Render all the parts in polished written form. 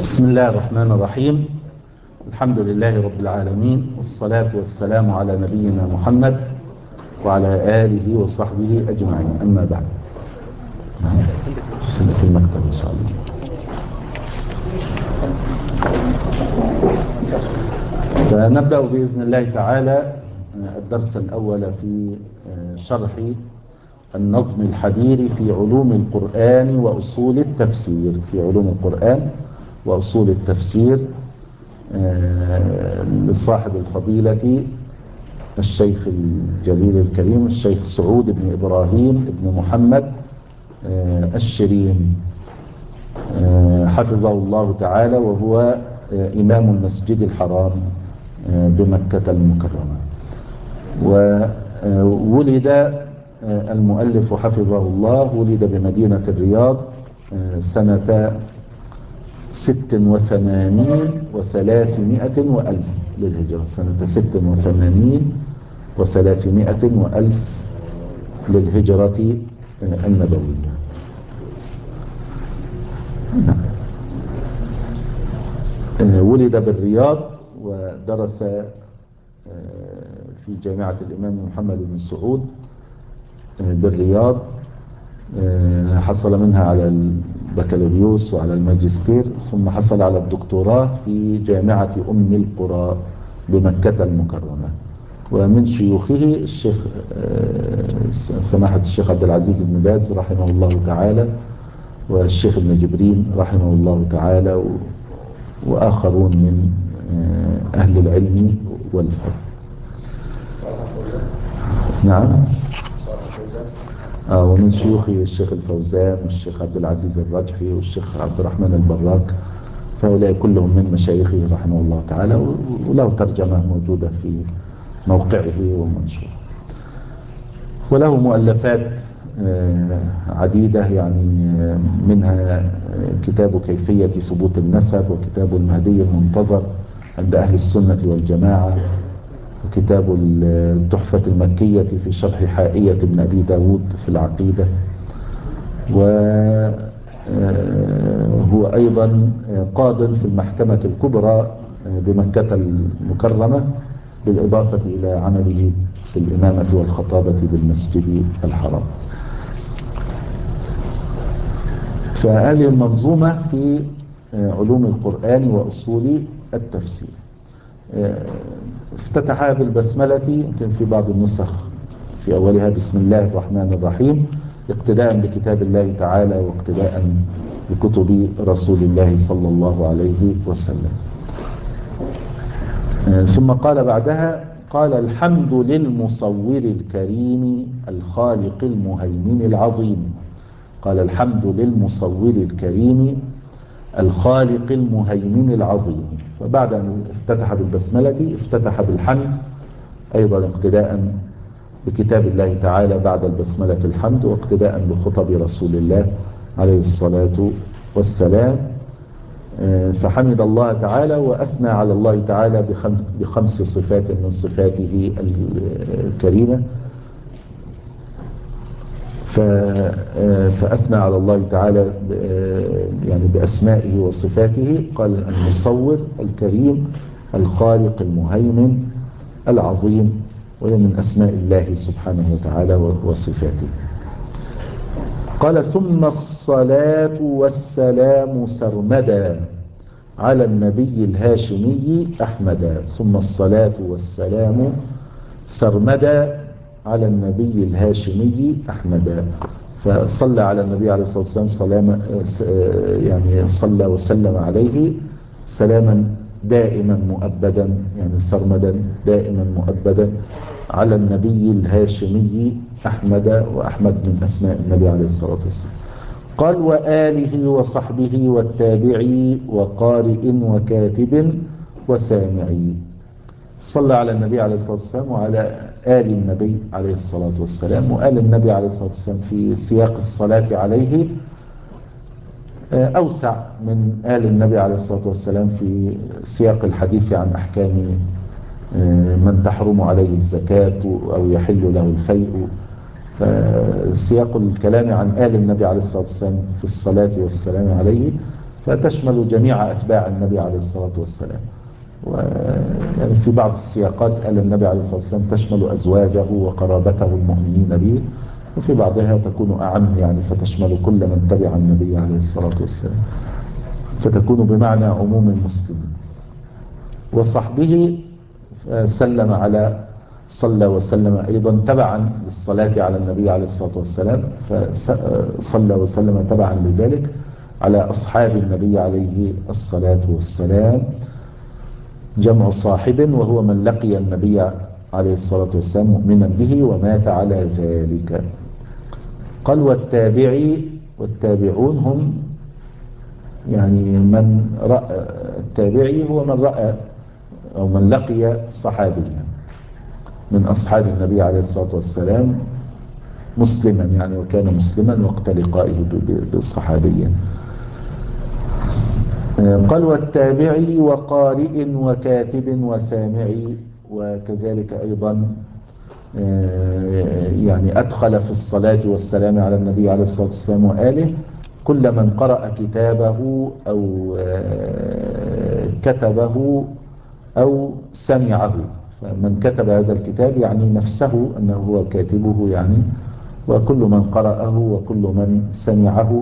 بسم الله الرحمن الرحيم. الحمد لله رب العالمين، والصلاة والسلام على نبينا محمد وعلى آله وصحبه أجمعين، أما بعد. في المكتب إن شاء الله. فنبدأ بإذن الله تعالى الدرس الأول في شرح النظم الحبير في علوم القرآن وأصول التفسير. في علوم القرآن وأصول التفسير لصاحب الفضيلة الشيخ الجليل الكريم الشيخ سعود بن إبراهيم بن محمد الشريم حفظه الله تعالى، وهو إمام المسجد الحرام بمكة المكرمة. وولد المؤلف حفظه الله ولد بمدينة الرياض سنة 86 و300 وألف للهجرة، سنة 86 و300 وألف للهجرة النبوية. ولد بالرياض ودرس في جامعة الإمام محمد بن سعود بالرياض، حصل منها على البكالوريوس وعلى الماجستير، ثم حصل على الدكتوراه في جامعة أم القرى بمكة المكرمة. ومن شيوخه الشيخ سماحة الشيخ عبد العزيز بن باز رحمه الله تعالى، والشيخ ابن جبرين رحمه الله تعالى، وآخرون من أهل العلم والفضل. نعم. ومن شيوخه الشيخ الفوزان والشيخ عبد العزيز الرجحي والشيخ عبد الرحمن البراك، فهؤلاء كلهم من مشايخه رحمه الله تعالى، وله ترجمة موجودة في موقعه ومنشور، وله مؤلفات عديدة، يعني منها كتاب كيفية ثبوت النسب، وكتاب المهدي المنتظر عند أهل السنة والجماعة، وكتاب التحفة المكية في شرح حائية ابن أبي داود في العقيدة. وهو أيضا قاض في المحكمة الكبرى بمكة المكرمة، بالإضافة إلى عمله في الإمامة والخطابة بالمسجد الحرام. فهذه المنظومة في علوم القرآن وأصول التفسير افتتحها بالبسملة، يمكن في بعض النسخ في أولها بسم الله الرحمن الرحيم، اقتداء بكتاب الله تعالى واقتداء بكتب رسول الله صلى الله عليه وسلم. ثم قال بعدها، قال الحمد للمصور الكريم الخالق المهيمن العظيم. قال الحمد للمصور الكريم الخالق المهيمن العظيم. فبعد أن افتتح بالبسملة افتتح بالحمد أيضا، اقتداء بكتاب الله تعالى بعد البسملة الحمد، واقتداء بخطب رسول الله عليه الصلاة والسلام. فحمد الله تعالى وأثنى على الله تعالى بخمس صفات من صفاته الكريمة. فأثنى على الله تعالى يعني بأسمائه وصفاته. قال المصور الكريم الخالق المهيمن العظيم، وهي من أسماء الله سبحانه وتعالى وصفاته. قال ثم الصلاة والسلام سرمدا على النبي الهاشمي أحمدا. ثم الصلاة والسلام سرمدا على النبي الهاشمي أحمدا. فصلى على النبي عليه الصلاة والسلام يعني صلى وسلم عليه سلاما دائما مؤبدا، يعني سرمدا دائما مؤبدا على النبي الهاشمي أحمد، وأحمد من أسماء النبي عليه الصلاة والسلام. قال وآله وصحبه والتابعي وقارئ وكاتب وسامعي. صلى على النبي عليه الصلاة والسلام وعلى آل النبي عليه الصلاة والسلام. وآل النبي عليه الصلاة والسلام في سياق الصلاة عليه أوسع من آل النبي عليه الصلاة والسلام في سياق الحديث عن أحكام من تحرم عليه الزكاة أو يحل له الفيء. فسياق الكلام عن آل النبي عليه الصلاة والسلام في الصلاة والسلام عليه فتشمل جميع أتباع النبي عليه الصلاة والسلام. ويعني في بعض السياقات قال النبي عليه الصلاة والسلام تشمل أزواجه وقرابته المؤمنين به، وفي بعضها تكون أعم يعني فتشمل كل من تبع النبي عليه الصلاة والسلام، فتكون بمعنى عموم المسلمين. وصحبه سلم على صلى وسلم أيضا تبعا للصلاة على النبي عليه الصلاة والسلام، فصلى وسلم تبعا لذلك على أصحاب النبي عليه الصلاة والسلام. جمع صاحب وهو من لقي النبي عليه الصلاة والسلام مؤمنا به ومات على ذلك. قال والتابعي، والتابعون هم يعني من رأى، التابعي هو من رأى أو من لقي صحابيا من أصحاب النبي عليه الصلاة والسلام مسلما يعني، وكان مسلما وقت لقائه بالصحابية. قال والتابعي وقارئ وكاتب وسامعي، وكذلك أيضا يعني أدخل في الصلاة والسلام على النبي عليه الصلاة والسلام وآله كل من قرأ كتابه أو كتبه أو سمعه. فمن كتب هذا الكتاب يعني نفسه أنه هو كاتبه يعني، وكل من قرأه وكل من سمعه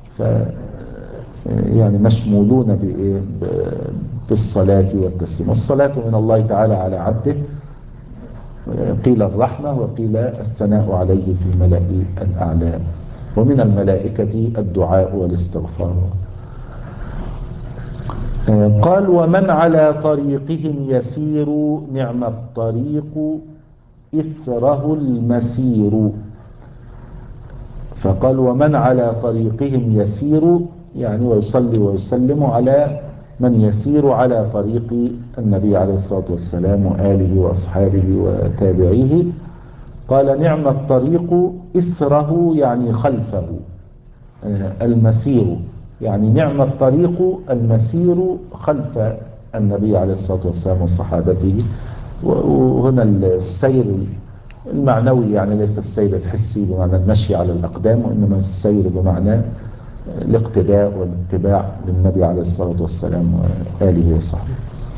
يعني مشمولون بالصلاة والتسليم. والصلاة من الله تعالى على عبده، قيل الرحمة وقيل الثناء عليه في الملأ الأعلى، ومن الملائكة الدعاء والاستغفار. قال ومن على طريقهم يسير نعم الطريق إثره المسير. فقال ومن على طريقهم يسير يعني ويصلي ويسلم على من يسير على طريق النبي عليه الصلاة والسلام وآله وأصحابه وتابعيه. قال نعم الطريق إثره يعني خلفه، المسير يعني نعم الطريق المسير خلف النبي عليه الصلاة والسلام وصحابته. وهنا السير المعنوي يعني ليس السير الحسي بمعنى المشي على الأقدام، وإنما السير بمعنى الاقتداء والاتباع للنبي عليه الصلاة والسلام وآله وصحبه.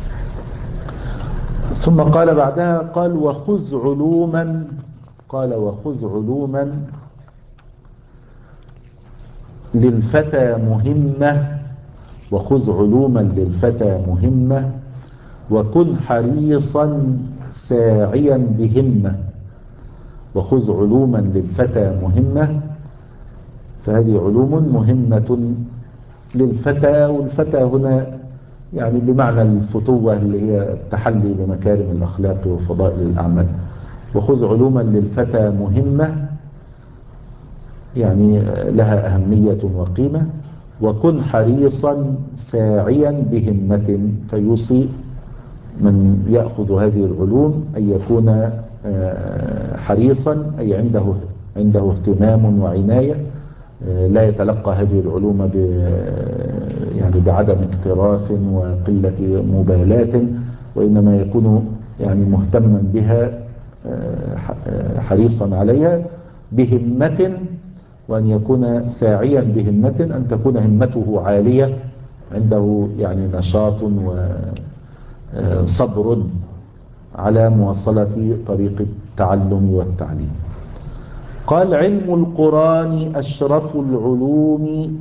ثم قال بعدها قال وخذ علوما، قال وخذ علوما للفتى مهمة، وخذ علوما للفتى مهمة وكن حريصا ساعيا بهمة. وخذ علوما للفتى مهمة، فهذه علوم مهمة للفتى، والفتى هنا يعني بمعنى الفتوة اللي هي التحلي بمكارم الأخلاق وفضائل الأعمال. وخذ علوما للفتى مهمة يعني لها أهمية وقيمة. وكن حريصا ساعيا بهمة، فيوصي من يأخذ هذه العلوم أن يكون حريصا أي عنده اهتمام وعناية، لا يتلقى هذه العلوم يعني بعدم اكتراث وقلة مبالاة، وإنما يكون يعني مهتما بها حريصا عليها بهمة. وأن يكون ساعيا بهمة أن تكون همته عالية، عنده يعني نشاط وصبر على مواصلة طريق التعلم والتعليم. قال علم القرآن أشرف العلوم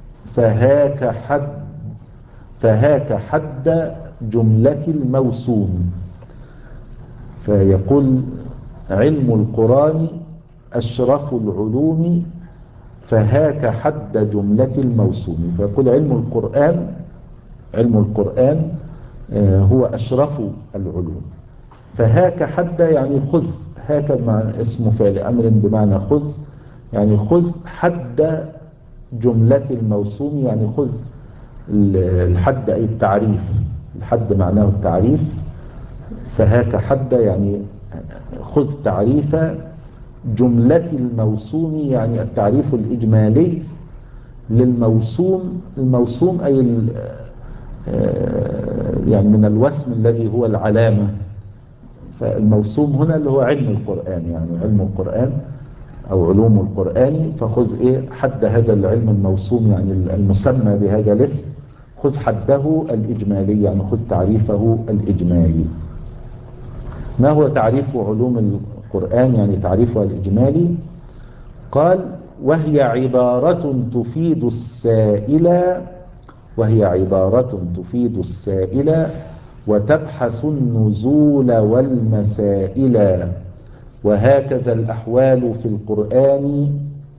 فهاك حد جملة الموسوم. فيقول علم القرآن أشرف العلوم فهاك حد جملة الموسوم. فيقول علم القرآن هو أشرف العلوم. فهاك حد يعني خذ، هاك اسم فعل أمر بمعنى خذ، يعني خذ حد جملة الموسوم، يعني خذ الحد أي التعريف، الحد معناه التعريف. فهاك حد يعني خذ تعريف جملة الموسوم، يعني التعريف الإجمالي للموسوم. الموسوم أي يعني من الوسم الذي هو العلامة. فالموسوم هنا اللي هو علم القرآن، يعني علم القرآن أو علوم القرآن. فخذ حد هذا العلم الموسوم يعني المسمى بهذا الاسم خذ حده الإجمالي، يعني خذ تعريفه الإجمالي. ما هو تعريف علوم القرآن؟ يعني تعريفها الإجمالي. قال: وهي عبارة تفيد السائل، وهي عبارة تفيد السائل وتبحث النزول والمسائل، وهكذا الأحوال في القرآن،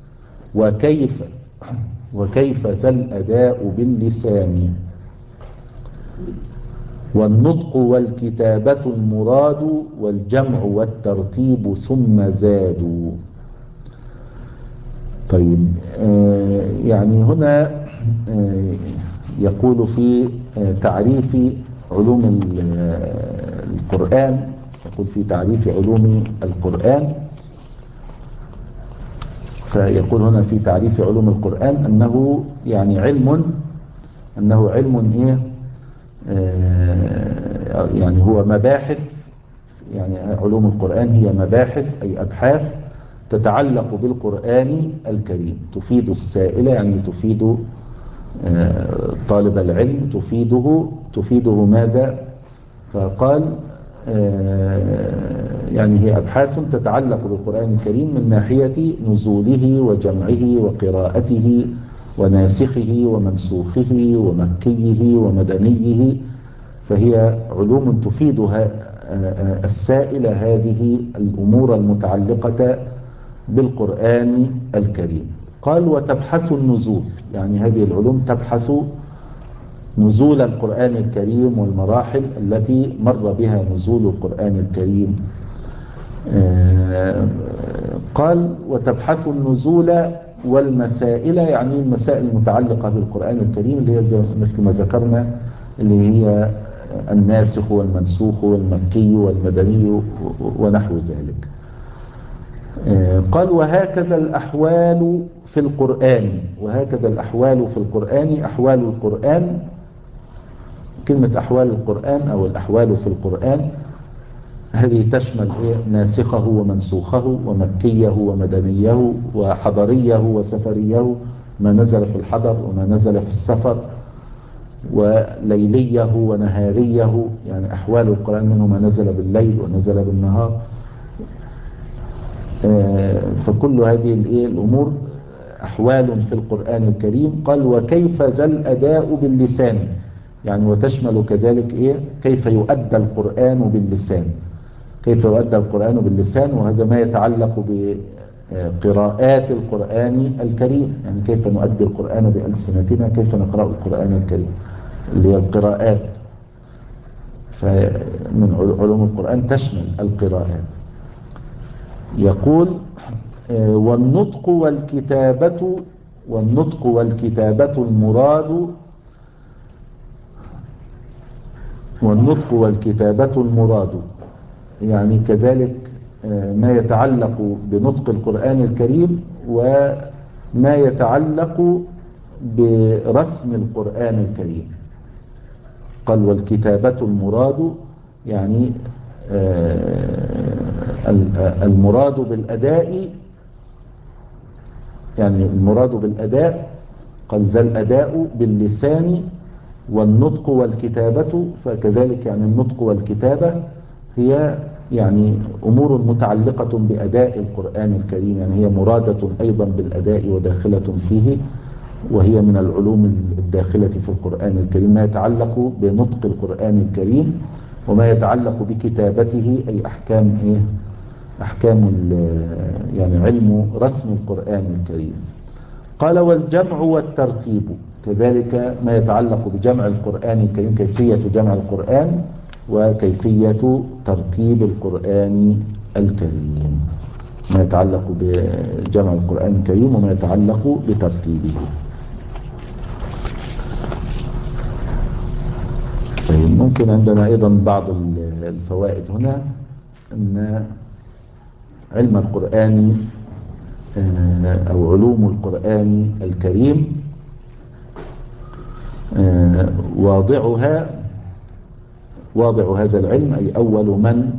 وكيف ذا الأداء باللسان، والنطق والكتابة المراد، والجمع والترتيب ثم زادوا. طيب، يعني هنا يقول في تعريف علوم القرآن، يقول في تعريف علوم القرآن، فيقول هنا في تعريف علوم القرآن أنه يعني أنه علم إيه؟ يعني هو مباحث، يعني علوم القرآن هي مباحث أي أبحاث تتعلق بالقرآن الكريم، تفيد السائل يعني تفيد طالب العلم، تفيده ماذا؟ فقال يعني هي أبحاث تتعلق بالقرآن الكريم من ناحية نزوله وجمعه وقراءته وناسخه ومنسوخه ومكيه ومدنيه، فهي علوم تفيدها السائل هذه الأمور المتعلقة بالقرآن الكريم. قال: وتبحث النزول، يعني هذه العلوم تبحث نزول القرآن الكريم والمراحل التي مر بها نزول القرآن الكريم. قال: وتبحث النزول والمسائل، يعني المسائل المتعلقة بالقرآن الكريم اللي هي مثل ما ذكرنا، اللي هي الناسخ والمنسوخ والمكي والمدني ونحو ذلك. قال: وهكذا الأحوال في القرآن، وهكذا الأحوال في القرآن، أحوال القرآن، كلمة أحوال القرآن أو الأحوال في القرآن هذه تشمل ناسخه ومنسوخه ومكيه ومدنيه وحضريه وسفريه، ما نزل في الحضر وما نزل في السفر، وليليه ونهاريه، يعني أحوال القرآن منه ما نزل بالليل ونزل بالنهار. فكل هذه الأمور أحوال في القرآن الكريم. قال: وكيف ذا الأداء باللسان، يعني وتشمل كذلك كيف يؤدى القرآن باللسان، كيف يؤدى القرآن باللسان، وهذا ما يتعلق بقراءات القرآن الكريم، يعني كيف نؤدي القرآن بألسنتنا، كيف نقرأ القرآن الكريم اللي هي القراءات. فمن علوم القرآن تشمل القراءات. يقول: والنطق والكتابة المراد، والنطق والكتابة المراد، يعني كذلك ما يتعلق بنطق القرآن الكريم وما يتعلق برسم القرآن الكريم. قال: والكتابة المراد، يعني المراد بالأداء، يعني المراد بالأداء قال: ذا الأداء باللسان والنطق والكتابة، فكذلك يعني النطق والكتابة هي يعني أمور متعلقة بأداء القرآن الكريم، يعني هي مرادة أيضا بالأداء وداخلة فيه، وهي من العلوم الداخلة في القرآن الكريم، ما يتعلق بنطق القرآن الكريم وما يتعلق بكتابته، أي أحكام يعني علم رسم القرآن الكريم. قال: والجمع والترتيب، كذلك ما يتعلق بجمع القرآن الكريم، كيفية جمع القرآن وكيفية ترتيب القرآن الكريم، ما يتعلق بجمع القرآن الكريم وما يتعلق بترتيبه. ممكن عندنا أيضا بعض الفوائد هنا، أن علم القرآن أو علوم القرآن الكريم واضع هذا العلم، أي أول من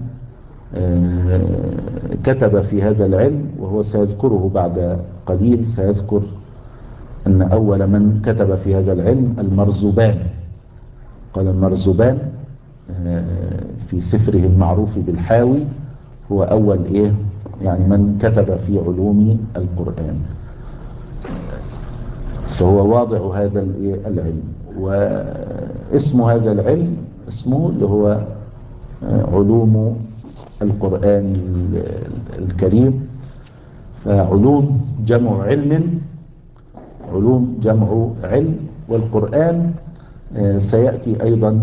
كتب في هذا العلم، وهو سيذكره بعد قليل، سيذكر أن أول من كتب في هذا العلم المرزبان، قال المرزبان في سفره المعروف بالحاوي هو أول يعني من كتب في علوم القرآن، فهو واضع هذا العلم. واسم هذا العلم اسمه اللي هو علوم القرآن الكريم. فعلوم جمع علم، علوم جمع علم. والقرآن سيأتي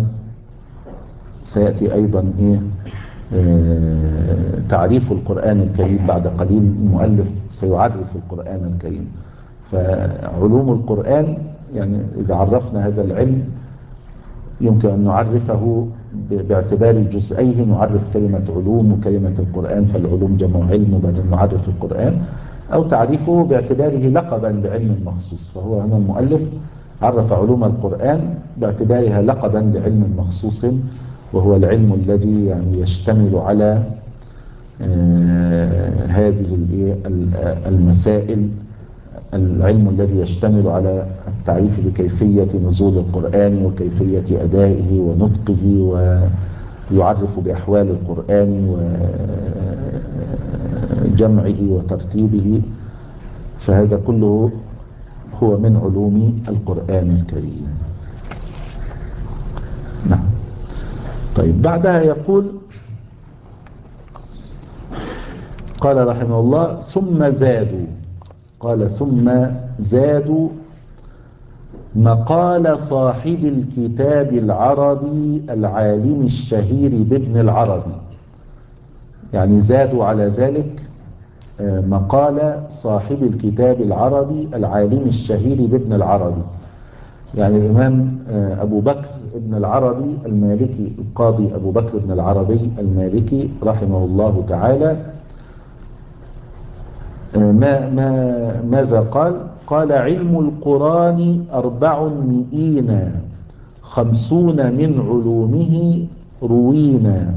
أيضا تعريف القرآن الكريم بعد قليل. المؤلف سيعرف القرآن الكريم. فعلوم القرآن يعني إذا عرفنا هذا العلم يمكن أن نعرفه باعتبار جزئيه، نعرف كلمة علوم وكلمة القرآن، فالعلوم جمع علم وبعدين نعرف القرآن، أو تعريفه باعتباره لقبا بعلم مخصوص. فهو هنا المؤلف عرف علوم القرآن باعتبارها لقبا لعلم مخصوص، وهو العلم الذي يعني يشتمل على هذه المسائل، العلم الذي يشتمل على التعريف بكيفية نزول القرآن وكيفية أدائه ونطقه، ويعرف بأحوال القرآن وجمعه وترتيبه. فهذا كله هو من علوم القرآن الكريم. نعم. طيب بعدها يقول قال رحمه الله ثم زادوا، قال ثم زادوا مقال صاحب الكتاب العربي العالم الشهير بابن العربي. يعني زادوا على ذلك مقال صاحب الكتاب العربي العالم الشهير بابن العربي. يعني الإمام أبو بكر ابن العربي المالكي، القاضي أبو بكر ابن العربي المالكي رحمه الله تعالى، ماذا قال؟ قال علم القرآن 400 50 من علومه روينا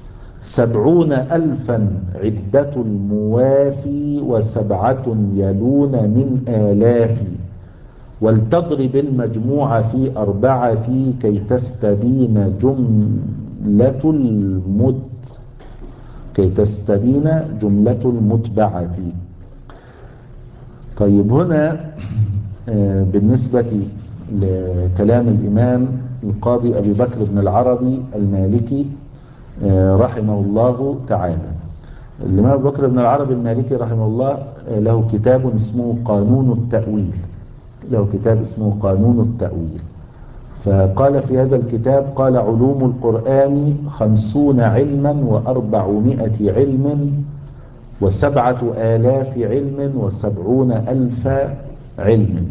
70,000 عدة الموافي 7 يلون من آلاف ولتضرب المجموع في 4 كي تستبين جملة المتبعة. طيب هنا بالنسبة لكلام الإمام القاضي أبي بكر بن العربي المالكي رحمه الله تعالى، الإمام أبي بكر بن العربي المالكي رحمه الله له كتاب اسمه قانون التأويل، له كتاب اسمه قانون التأويل. فقال في هذا الكتاب قال علوم القرآن 50 علما و400 علم و7,000 علم و70,000 علم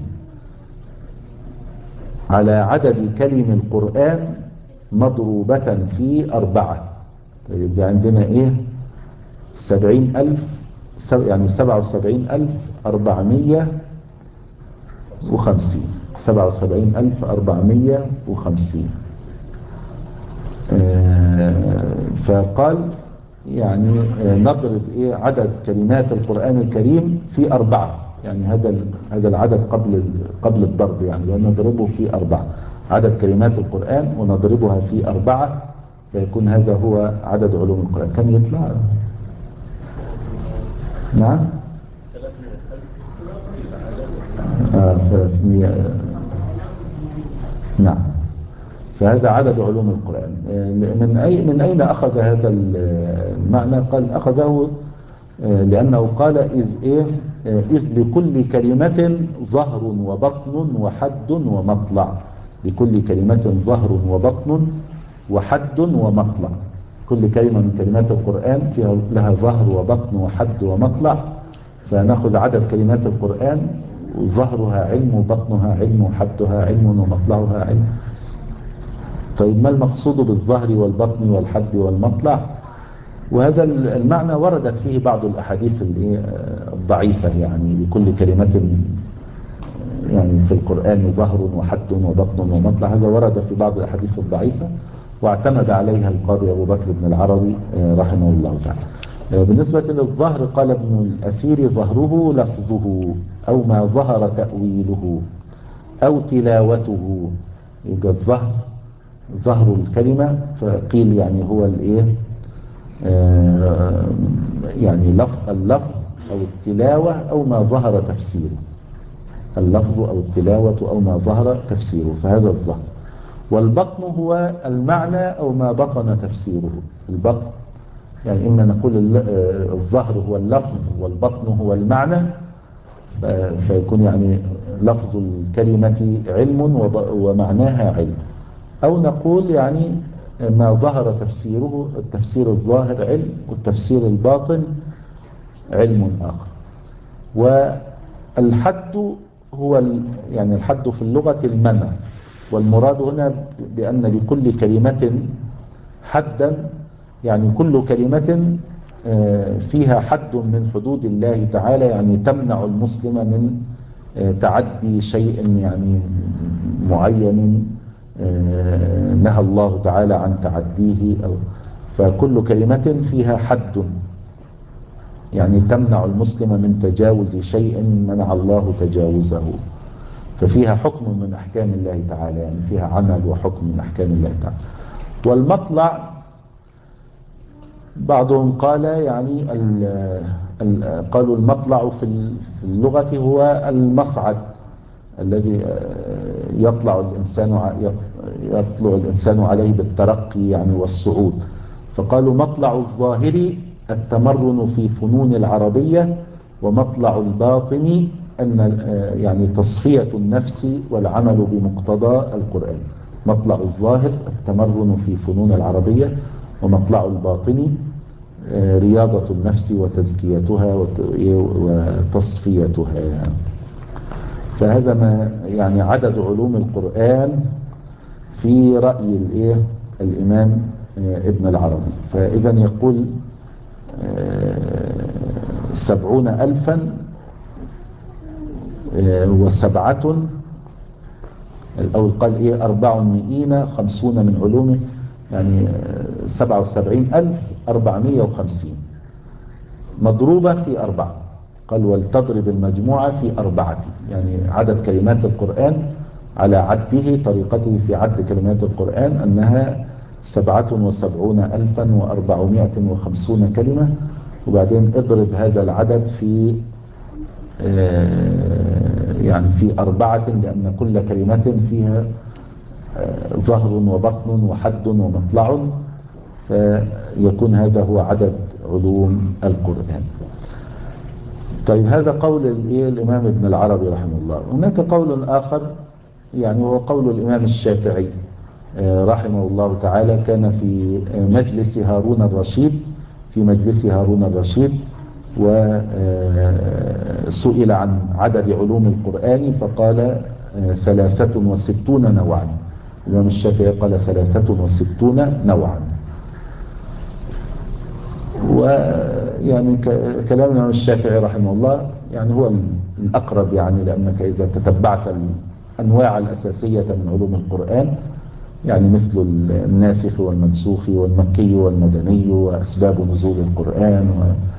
على عدد كلم القرآن مضروبة في 4. طيب عندنا 70,000 يعني 77,450 77,450. فقال يعني نضرب عدد كلمات القرآن الكريم في 4. يعني هذا العدد قبل الضرب، يعني نضربه في 4 عدد كلمات القرآن ونضربها في 4 فيكون هذا هو عدد علوم القرآن. كم يطلع؟ نعم 300. نعم. فهذا عدد علوم القرآن. من أين أخذ هذا المعنى؟ قال أخذه لأنه قال إذ لكل كلمة ظهر وبطن وحد ومطلع. لكل كلمة ظهر وبطن وحد ومطلع. كل كلمة من كلمات القرآن فيها لها ظهر وبطن وحد ومطلع، فنأخذ عدد كلمات القرآن ظهرها علم وبطنها علم وحدها علم ومطلعها علم. طيب ما المقصود بالظهر والبطن والحد والمطلع؟ وهذا المعنى وردت فيه بعض الأحاديث الضعيفة، يعني لكل كلمة يعني في القرآن ظهر وحد وبطن ومطلع، هذا ورد في بعض الأحاديث الضعيفة واعتمد عليها القاضي أبو بكر بن العربي رحمه الله تعالى. بالنسبة للظهر قال ابن الأثير ظهره لفظه أو ما ظهر تأويله أو تلاوته. يبقى الظهر ظهر الكلمة، فقيل يعني هو الايه يعني اللفظ أو التلاوة أو ما ظهر تفسيره، اللفظ أو التلاوة أو ما ظهر تفسيره، فهذا الظهر. والبطن هو المعنى أو ما بطن تفسيره. البطن يعني إما نقول الظهر هو اللفظ والبطن هو المعنى، فيكون يعني لفظ الكلمة علم ومعناها علم، أو نقول يعني ما ظهر تفسيره، التفسير الظاهر علم والتفسير الباطن علم آخر. والحد هو يعني الحد في اللغة المنع، والمراد هنا بأن لكل كلمة حدا، يعني كل كلمة فيها حد من حدود الله تعالى، يعني تمنع المسلم من تعدي شيء يعني معين نهى الله تعالى عن تعديه، فكل كلمة فيها حد يعني تمنع المسلم من تجاوز شيء منع الله تجاوزه، ففيها حكم من أحكام الله تعالى، يعني فيها عمل وحكم من أحكام الله تعالى. والمطلع بعضهم قال يعني قالوا المطلع في اللغة هو المصعد الذي يطلع الإنسان عليه بالترقي يعني والصعود، فقالوا مطلع الظاهر التمرن في فنون العربية، ومطلع الباطن أن يعني تصفية النفس والعمل بمقتضى القرآن. مطلع الظاهر التمرن في فنون العربية، ومطلع الباطن رياضة النفس وتزكيتها وتصفيتها يعني. فهذا ما يعني عدد علوم القرآن في رأي الإمام ابن العربي. فإذا يقول 70,007، الأول قال 450 من علومه، يعني 77,450 مضروبة في 4. قال ولتضرب المجموعة في 4، يعني عدد كلمات القرآن على عده، طريقته في عد كلمات القرآن أنها 77,450 كلمة، وبعدين اضرب هذا العدد في يعني في 4، لأن كل كلمة فيها ظهر وبطن وحد ومطلع، فيكون هذا هو عدد علوم القرآن. طيب هذا قول الإمام ابن العربي رحمه الله. هناك قول آخر يعني هو قول الإمام الشافعي رحمه الله تعالى، كان في مجلس هارون الرشيد، وسئل عن عدد علوم القرآن فقال 63 نوعا. الإمام الشافعي قال 63 نوعا. ويعني كلام الإمام الشافعي رحمه الله يعني هو الأقرب، يعني لأنك إذا تتبعت الأنواع الأساسية من علوم القرآن، يعني مثل الناسخ والمنسوخ والمكي والمدني وأسباب نزول القرآن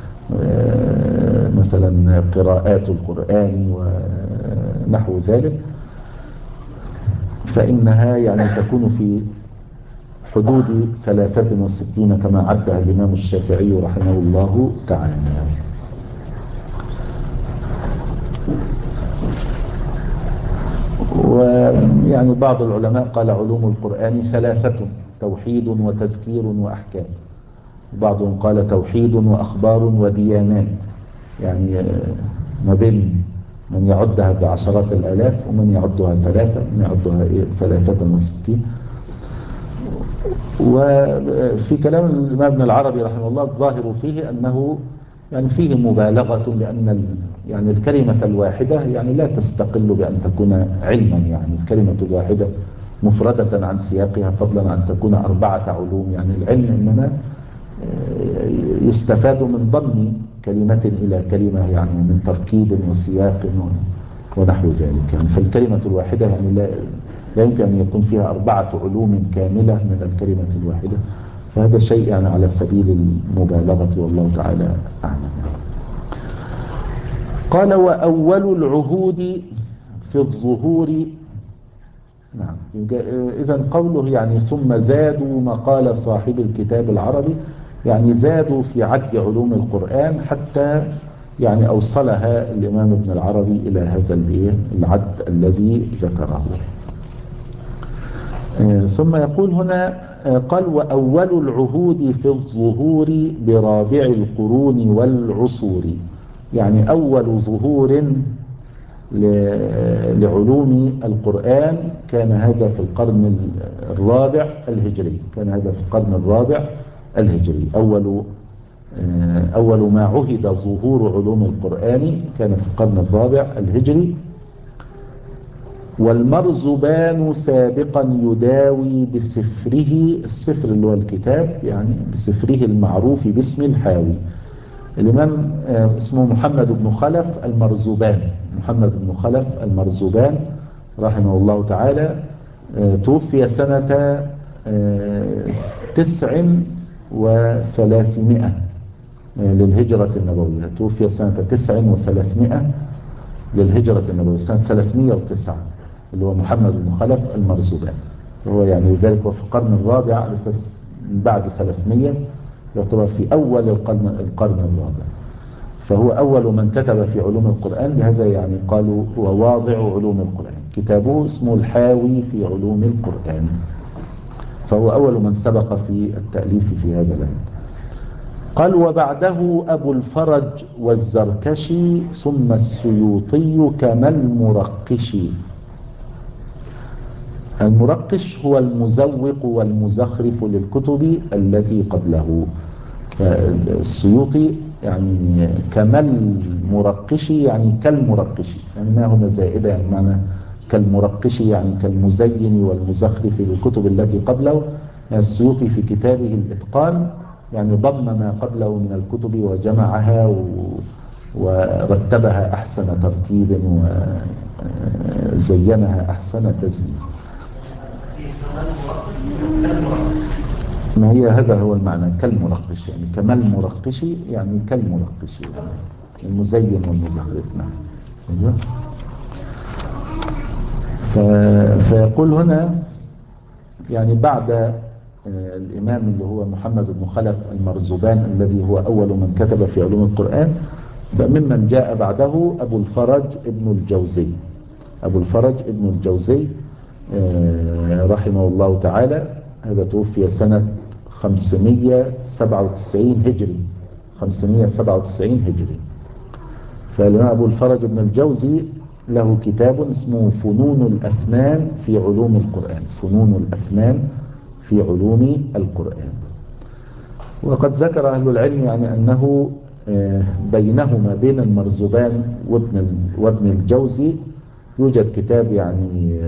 ومثلا قراءات القرآن ونحو ذلك، فإنها يعني تكون في حدود 63 كما عدها الإمام الشافعي رحمه الله تعالى. ويعني بعض العلماء قال علوم القرآن 3: توحيد وتذكير وأحكام. بعضهم قال توحيد وأخبار وديانات، يعني ما بين من يعدها بعشرات الآلاف ومن يعدها 3، من يعدها 63. وفي كلام الإمام ابن العربي رحمه الله الظاهر فيه أنه يعني فيه مبالغة، لأن يعني الكلمة الواحدة يعني لا تستقل بأن تكون علما، يعني الكلمة الواحدة مفردة عن سياقها، فضلا عن تكون 4 علوم. يعني العلم إنما يستفاد من ضم كلمة إلى كلمة، يعني من تركيب وسياق ونحو ذلك. يعني فالكلمة الواحدة يعني لا يمكن أن يكون فيها 4 علوم كاملة من الكلمة الواحدة، فهذا شيء يعني على سبيل المبالغة، والله تعالى أعلم. قال وأول العهود في الظهور نعم. إذن قوله يعني ثم زادوا مقال صاحب الكتاب العربي، يعني زادوا في عد علوم القرآن حتى يعني أوصلها الإمام ابن العربي إلى هذا العد الذي ذكره. ثم يقول هنا قال وأول العهود في الظهور برابع القرون والعصور، يعني أول ظهور لعلوم القرآن كان هذا في القرن الرابع الهجري، كان هذا في القرن الرابع الهجري. أول ما عهد ظهور علوم القرآن كان في القرن الرابع الهجري. والمرزبان سابقا يداوي بسفره، السفر اللي هو الكتاب يعني، بسفره المعروف باسم الحاوي. الإمام اسمه محمد بن خلف المرزبان، محمد بن خلف المرزبان رحمه الله تعالى، توفي سنة 9 و300 للهجرة النبوية، توفي سنة 9 و300 للهجرة النبوية، سنة 309، اللي هو محمد بن خلف المرزبان. هو يعني ذلك هو في القرن الرابع على أساس بعد 300 يعتبر في أول القرن الرابع، فهو أول من كتب في علوم القرآن، لهذا يعني قالوا هو واضع علوم القرآن، كتابه اسمه الحاوي في علوم القرآن، فهو أول من سبق في التأليف في هذا العلم. قال وبعده أبو الفرج والزركشي ثم السيوطي كما المرقشي. المرقش هو المزوق والمزخرف للكتب التي قبله، فالسيوطي يعني كما المرقشي يعني كالمرقشي، يعني ما هنا زائدة، يعني معنى كالمرقشي يعني كالمزين والمزخرف للكتب التي قبله. يعني السيوطي في كتابه الإتقان يعني ضم ما قبله من الكتب وجمعها ورتبها أحسن ترتيب وزينها أحسن تزيين. ما هي هذا هو المعنى كالمرقش، يعني كما المرقش يعني كالمرقش المزين والمزخرف. نعم. فيقول هنا يعني بعد الإمام اللي هو محمد بن خلف المرزبان الذي هو أول من كتب في علوم القرآن، فممن جاء بعده أبو الفرج ابن الجوزي، أبو الفرج ابن الجوزي رحمه الله تعالى. هذا توفي سنة 597 هجري، 597 هجري. فالإمام أبو الفرج ابن الجوزي له كتاب اسمه فنون الأفنان في علوم القرآن، فنون الأفنان في علوم القرآن. وقد ذكر أهل العلم يعني أنه بينهما بين المرزبان وابن الجوزي يوجد كتاب يعني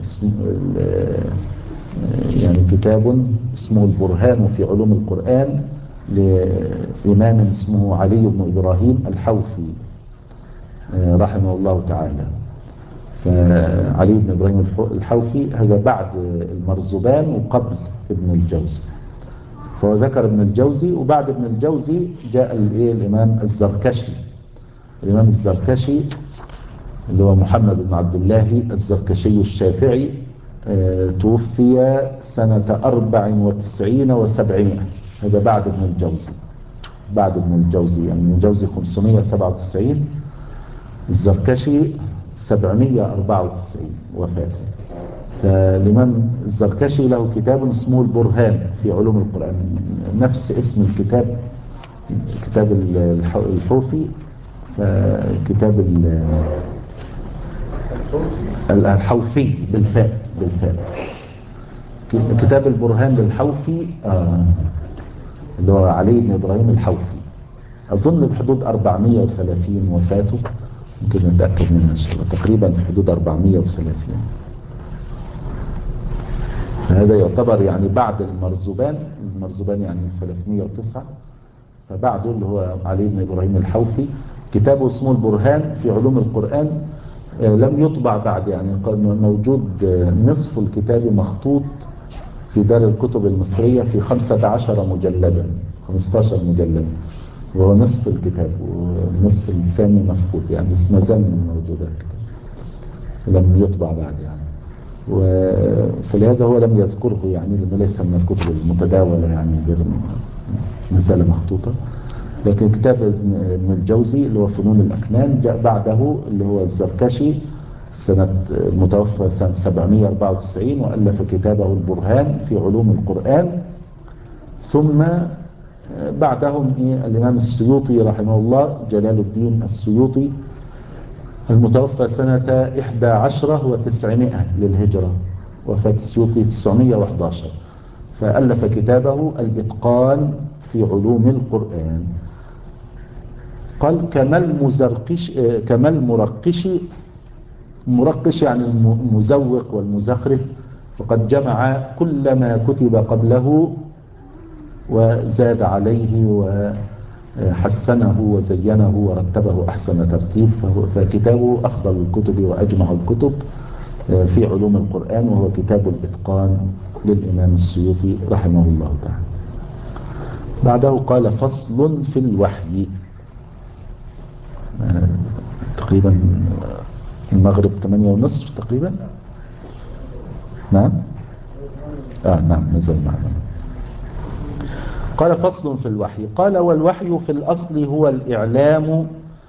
يعني كتاب اسمه البرهان في علوم القرآن لإمام اسمه علي بن إبراهيم الحوفي رحمه الله تعالى. فعلي بن إبراهيم الحوفي هذا بعد المرزبان وقبل ابن الجوزي، فهو ذكر ابن الجوزي، وبعد ابن الجوزي جاء الإمام الزركشي. الإمام الزركشي اللي هو محمد بن عبد الله الزركشي الشافعي توفي سنة 94 و700، هذا بعد ابن الجوزي، بعد ابن الجوزي، يعني ابن الجوزي 597، الزركشي 794 وفاته. فالإمام الزركشي له كتاب اسمه البرهان في علوم القرآن، نفس اسم الكتاب، كتاب الحوفي، فكتاب الحوفي بالفاء، كتاب البرهان للحوفي اللي هو علي بن إبراهيم الحوفي، أظن بحدود 430 وفاته، ممكن نتأكد منها إن شاء الله، تقريبا في حدود 430. فهذا يعتبر يعني بعد المرزبان يعني 309، فبعده اللي هو علي بن إبراهيم الحوفي كتابه اسمه البرهان في علوم القرآن. لم يطبع بعد، يعني موجود نصف الكتاب مخطوط في دار الكتب المصرية في 15 مجلدا، 15 مجلدا، وهو نصف الكتاب، والنصف الثاني مفقود، يعني اسمه زمن موجود الكتاب، لم يطبع بعد يعني. فلهذا هو لم يذكره يعني، لأنه ليس من الكتب المتداولة يعني، غير مسألة مخطوطة. لكن كتاب ابن الجوزي اللي هو فنون الأفنان جاء بعده، اللي هو الزركشي المتوفى سنة 794، وألف كتابه البرهان في علوم القرآن. ثم بعدهم الإمام السيوطي رحمه الله، جلال الدين السيوطي، المتوفى سنة 11 و900 للهجرة، وفاة السيوطي 911، فألف كتابه الإتقان في علوم القرآن. قال كما المرقش، المرقش يعني المزوق والمزخرف، فقد جمع كل ما كتب قبله وزاد عليه وحسنه وزينه ورتبه أحسن ترتيب، فكتابه أفضل الكتب وأجمع الكتب في علوم القرآن، وهو كتاب الإتقان للإمام السيوطي رحمه الله تعالى. بعده قال فصل في الوحي. تقريبا المغرب 8:30 تقريبا. نعم نعم نزل معنا. قال فصل في الوحي. قال والوحي في الأصل هو الإعلام،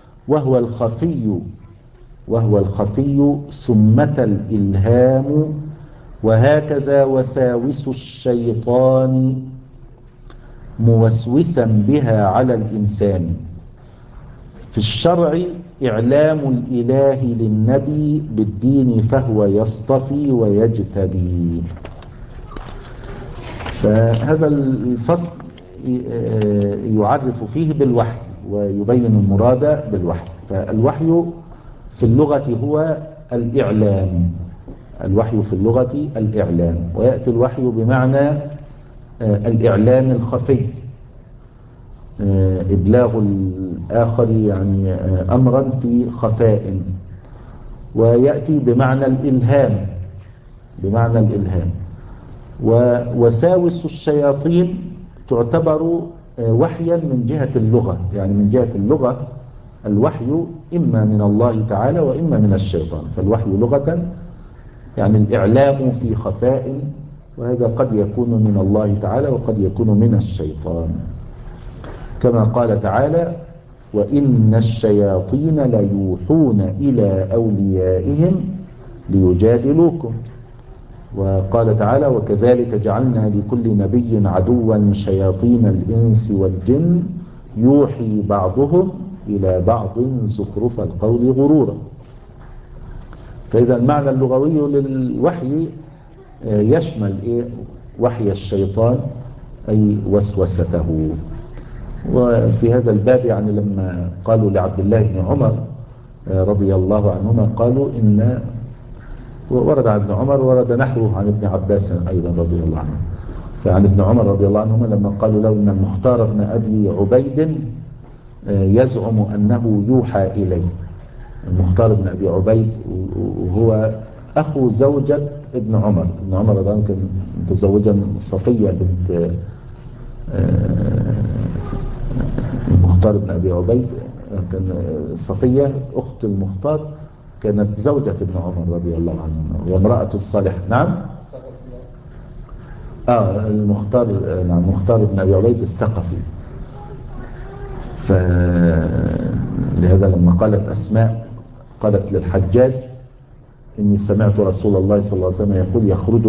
وهو الخفي ثمة الإلهام، وهكذا وساوس الشيطان موسوسا بها على الإنسان. في الشرع إعلام الإله للنبي بالدين، فهو يصطفي ويجتبي. فهذا الفصل يعرف فيه بالوحي ويبين المراد بالوحي. فالوحي في اللغة هو الإعلام، الوحي في اللغة الإعلام، ويأتي الوحي بمعنى الإعلام الخفي، إبلاغ الآخر يعني أمرا في خفاء، ويأتي بمعنى الإلهام، ووساوس الشياطين تعتبر وحيا من جهة اللغة، يعني من جهة اللغة الوحي إما من الله تعالى وإما من الشيطان. فالوحي لغة يعني الإعلام في خفاء، وهذا قد يكون من الله تعالى وقد يكون من الشيطان، كما قال تعالى وإن الشياطين ليوحون إلى أوليائهم ليجادلوكم. وقال تعالى وكذلك جعلنا لكل نبي عدوا شياطين الإنس والجن يوحي بعضهم إلى بعض زخرف القول غرورا. فإذا المعنى اللغوي للوحي يشمل وحي الشيطان أي وسوسته. وفي هذا الباب يعني لما قالوا لعبد الله بن عمر رضي الله عنهما، قالوا إن ورد عن ابن عمر ورد نحوه عن ابن عباس أيضا رضي الله عنه. فعن ابن عمر رضي الله عنهما لما قالوا له إن المختار بن أبي عبيد يزعم أنه يوحى إليه. المختار بن أبي عبيد وهو أخو زوجة ابن عمر. ابن عمر رضي الله عنه كان متزوجا صفية بنت المختار بن أبي عبيد، كان صفية أخت المختار كانت زوجة ابن عمر رضي الله عنه وامرأة الصالح. نعم المختار، نعم المختار بن أبي عبيد الثقفي. فلهذا لما قالت أسماء قالت للحجاج إني سمعت رسول الله صلى الله عليه وسلم يقول يخرج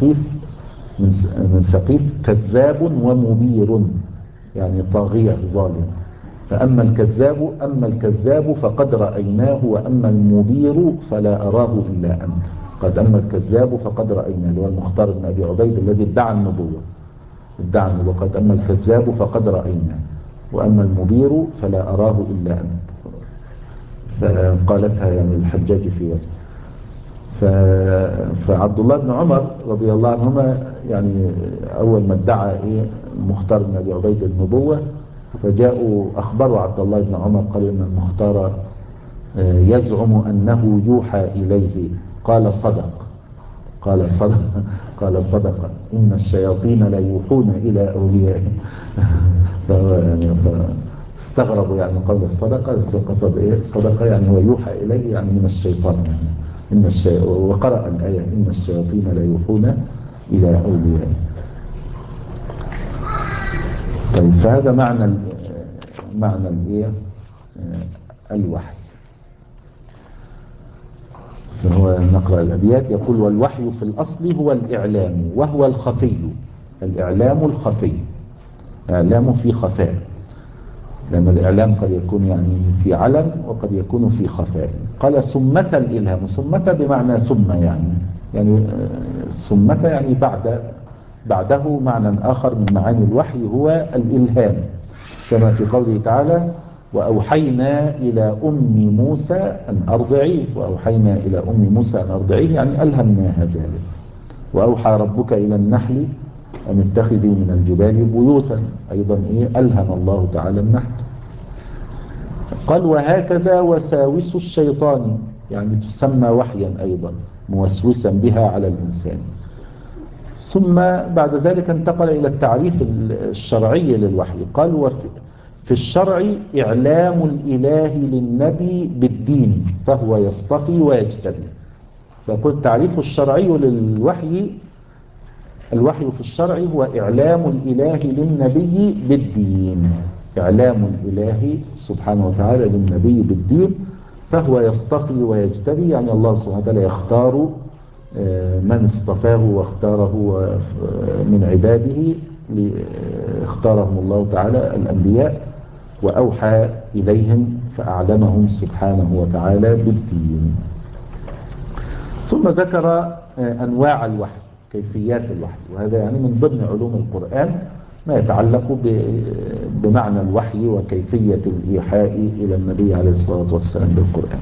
من سقيف كذاب ومبير، يعني طاغية ظالم. فأما الكذاب فقد رأيناه، وأما المبير فلا أراه إلا أنت. قد أما الكذاب فقد رأيناه، اللي هو المختار بن أبي عبيد الذي ادعى النبوة. قد أما الكذاب فقد رأيناه، وأما المبير فلا أراه إلا أنت. فقالتها يعني الحجاج في وجه. فعبد الله بن عمر رضي الله عنهما يعني أول ما ادعى المختار بن أبي عبيد النبوة، فجاءوا أخبروا عبد الله بن عمر قالوا إن المختار يزعم أنه يوحى إليه. قال صدق إن الشياطين لا يوحون إلى أوليائهم. استغربوا يعني قول الصدقة، بس قصد صدقة يعني هو يوحى إليه يعني من الشيطان يعني. وقرأ الآية إن الشياطين لا يوحون إلى أولياء. طيب، فهذا معنى الإيه؟ الوحي. فهو نقرأ الأبيات. يقول: والوحي في الأصل هو الإعلام وهو الخفي. الإعلام الخفي، إعلام في خفاء، لأن الإعلام قد يكون يعني في علن وقد يكون في خفاء. قال: ثمة الإلهام. ثمة بمعنى ثم، يعني ثمة يعني بعده. معنى آخر من معاني الوحي هو الإلهام، كما في قوله تعالى: وأوحينا إلى أم موسى أن أرضعيه. وأوحينا إلى أم موسى أن أرضعيه يعني ألهمناها ذلك. وأوحى ربك إلى النحل أن اتخذي من الجبال بيوتا، أيضا ألهم الله تعالى النحل. قال: وهكذا وساوس الشيطان، يعني تسمى وحيا أيضا، موسوسا بها على الإنسان. ثم بعد ذلك انتقل إلى التعريف الشرعي للوحي. قال: وفي الشرع إعلام الإله للنبي بالدين فهو يصطفي ويجتبي. فيقول التعريف الشرعي للوحي: الوحي في الشرع هو إعلام الإله للنبي بالدين. إعلام الإله سبحانه وتعالى للنبي بالدين، فهو يصطفي ويجتبي، يعني الله سبحانه وتعالى يختار من اصطفاه واختاره من عباده. اختارهم الله تعالى الأنبياء وأوحى إليهم فأعلمهم سبحانه وتعالى بالدين. ثم ذكر أنواع الوحي، كيفيات الوحي، وهذا يعني من ضمن علوم القرآن ما يتعلق بمعنى الوحي وكيفية الإيحاء إلى النبي عليه الصلاة والسلام بالقرآن.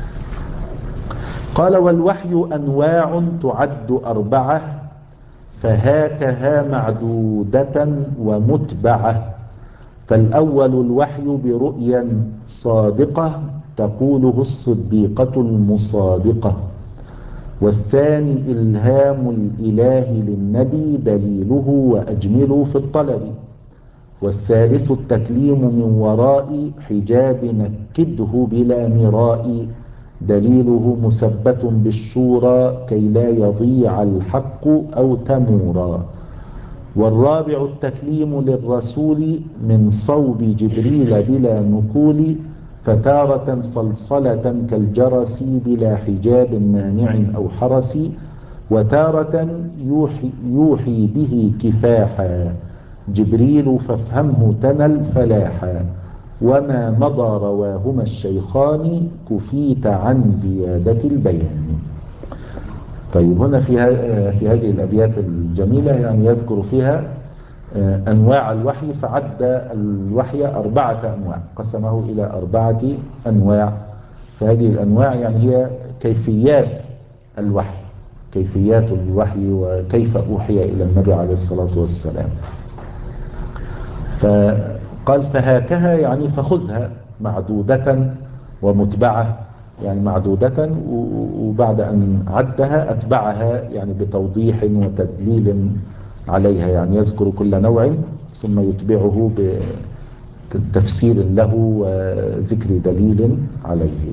قال: والوحي أنواع تعد 4، فهاكها معدودة ومتبعة. فالأول الوحي برؤيا صادقة تقوله الصديقة المصادقة. والثاني إلهام الإله للنبي دليله وأجمله في الطلب. والثالث التكليم من وراء حجاب نكده بلا مراء دليله مثبت بالشورى كي لا يضيع الحق أو تمورا. والرابع التكليم للرسول من صوب جبريل بلا نكول فتارة صلصلة كالجرس بلا حجاب مانع أو حرس وتارة يوحي به كفاحا جبريل فافهمه تنل فلاحا وما مضى رواهما الشيخان كفيت عن زيادة البيان. طيب، هنا في هذه الأبيات الجميلة يعني يذكر فيها أنواع الوحي، فعد الوحي 4 أنواع، قسمه إلى 4 أنواع. فهذه الأنواع يعني هي كيفيات الوحي، كيفيات الوحي وكيف أوحي إلى النبي عليه الصلاة والسلام. فقال: فهاكها يعني فخذها، معدودة ومتبعة، يعني معدودة وبعد أن عدها أتبعها يعني بتوضيح وتدليل عليها، يعني يذكر كل نوع ثم يتبعه بتفسير له وذكر دليل عليه.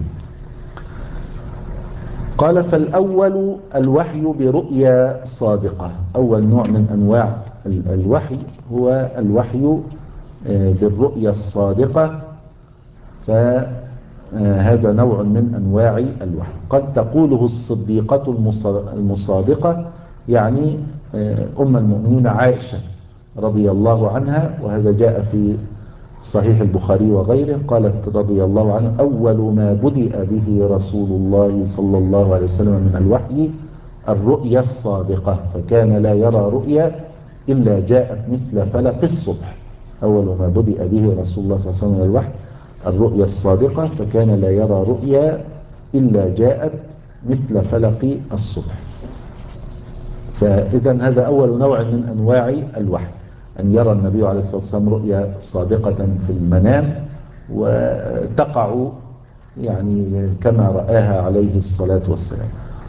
قال: فالأول الوحي برؤيا صادقة. أول نوع من أنواع الوحي هو الوحي بالرؤيا الصادقة، فهذا نوع من أنواع الوحي. قد تقوله الصديقة المصادقة، يعني أم المؤمنين عائشة رضي الله عنها، وهذا جاء في صحيح البخاري وغيره. قالت رضي الله عنها: أول ما بدأ به رسول الله صلى الله عليه وسلم من الوحي الرؤيا الصادقة، فكان لا يرى رؤيا إلا جاءت مثل فلق الصبح. أول ما بدأ به رسول الله صلى الله عليه وسلم من الوحي الرؤيا الصادقة، فكان لا يرى رؤيا إلا جاءت مثل فلق الصبح. فإذا هذا أول نوع من أنواع الوحي، أن يرى النبي عليه الصلاة والسلام رؤيا صادقة في المنام وتقع يعني كما رآها عليه الصلاة والسلام.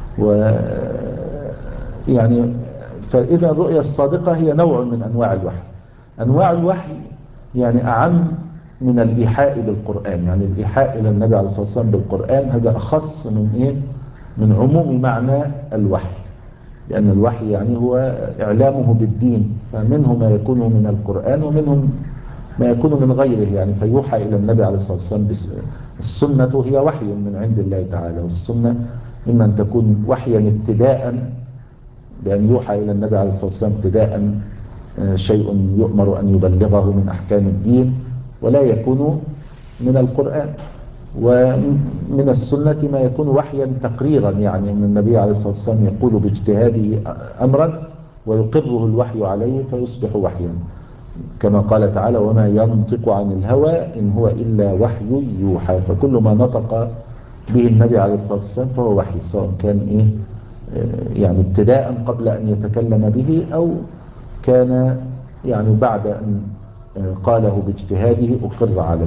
يعني فإذا الرؤيا الصادقة هي نوع من أنواع الوحي. أنواع الوحي يعني أعم من الإيحاء بالقرآن، يعني الإيحاء إلى النبي عليه الصلاة والسلام بالقرآن هذا أخص من من عموم معنى الوحي، لأن الوحي يعني هو إعلامه بالدين، فمنه ما يكون من القرآن ومنهم ما يكون من غيره، يعني فيوحى إلى النبي عليه الصلاة والسلام. السنة هي وحي من عند الله تعالى، والسنة إما أن تكون وحيا ابتداء بأن يوحى إلى النبي عليه الصلاة والسلام ابتداء شيء يؤمر أن يبلغه من أحكام الدين، ولا يكون من القرآن. ومن السنة ما يكون وحيا تقريرا، يعني أن النبي عليه الصلاة والسلام يقول باجتهاده أمرا ويقره الوحي عليه فيصبح وحيا، كما قال تعالى: وما ينطق عن الهوى إن هو إلا وحي يوحى. فكل ما نطق به النبي عليه الصلاة والسلام فهو وحي، سواء كان يعني ابتداء قبل أن يتكلم به، أو كان يعني بعد أن قاله باجتهاده أقر عليه.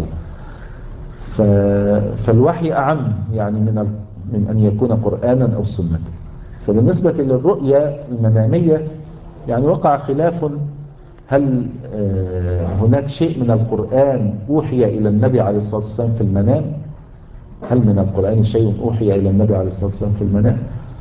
فالوحي أعم يعني من أن يكون قرآنا أو سنة. فبالنسبة للرؤيا المنامية يعني وقع خلاف، هل هناك شيء من القرآن أوحي إلى النبي عليه الصلاة والسلام في المنام؟ هل من القرآن شيء أوحي إلى النبي عليه الصلاة والسلام في المنام؟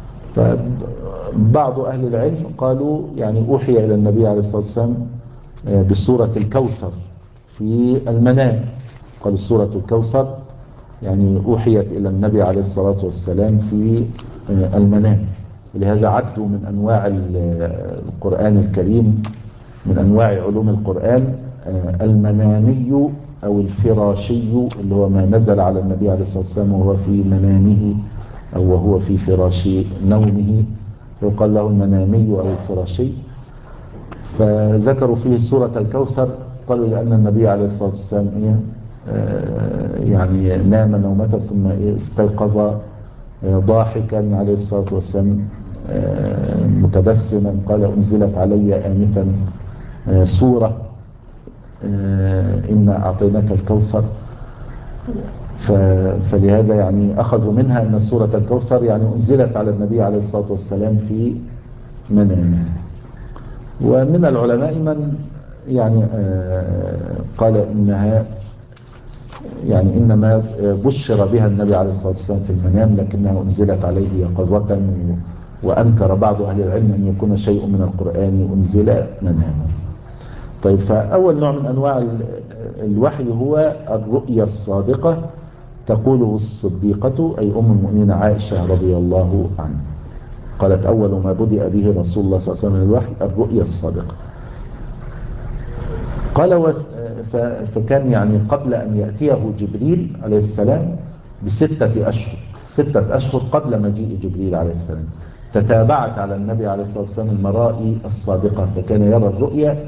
فبعض أهل العلم قالوا يعني أوحي إلى النبي عليه الصلاة والسلام بسورة الكوثر في المنام. قالوا سورة الكوثر يعني أوحيت إلى النبي عليه الصلاة والسلام في المنام، ولهذا عدوا من أنواع القرآن الكريم، من أنواع علوم القرآن المنامي أو الفراشي، اللي هو ما نزل على النبي عليه الصلاة والسلام وهو في منامه أو وهو في فراش نومه، يقال له المنامي أو الفراشي. فذكروا فيه سورة الكوثر، قالوا لأن النبي عليه الصلاة والسلام يعني نام نومته ثم استيقظ ضاحكا عليه الصلاة والسلام متبسما، قال: أنزلت علي آنفا سورة إنا أعطيناك الكوثر. فلهذا يعني أخذوا منها أن سورة الكوثر يعني أنزلت على النبي عليه الصلاة والسلام في منامه. ومن العلماء من يعني قال إنها يعني إنما بشر بها النبي عليه الصلاة والسلام في المنام، لكنها أنزلت عليه يقظة، وأنكر بعض أهل العلم أن يكون شيء من القرآن أنزل مناما. طيب، فأول نوع من أنواع الوحي هو الرؤيا الصادقة، تقوله الصديقة أي أم المؤمنين عائشة رضي الله عنها، قالت: أول ما بدأ به رسول الله صلى الله عليه وسلم من الوحي الرؤيا الصادقة. قال فكان يعني قبل أن يأتيه جبريل عليه السلام ب6 أشهر، 6 أشهر قبل مجيء جبريل عليه السلام، تتابعت على النبي عليه الصلاة والسلام المرائي الصادقة، فكان يرى الرؤيا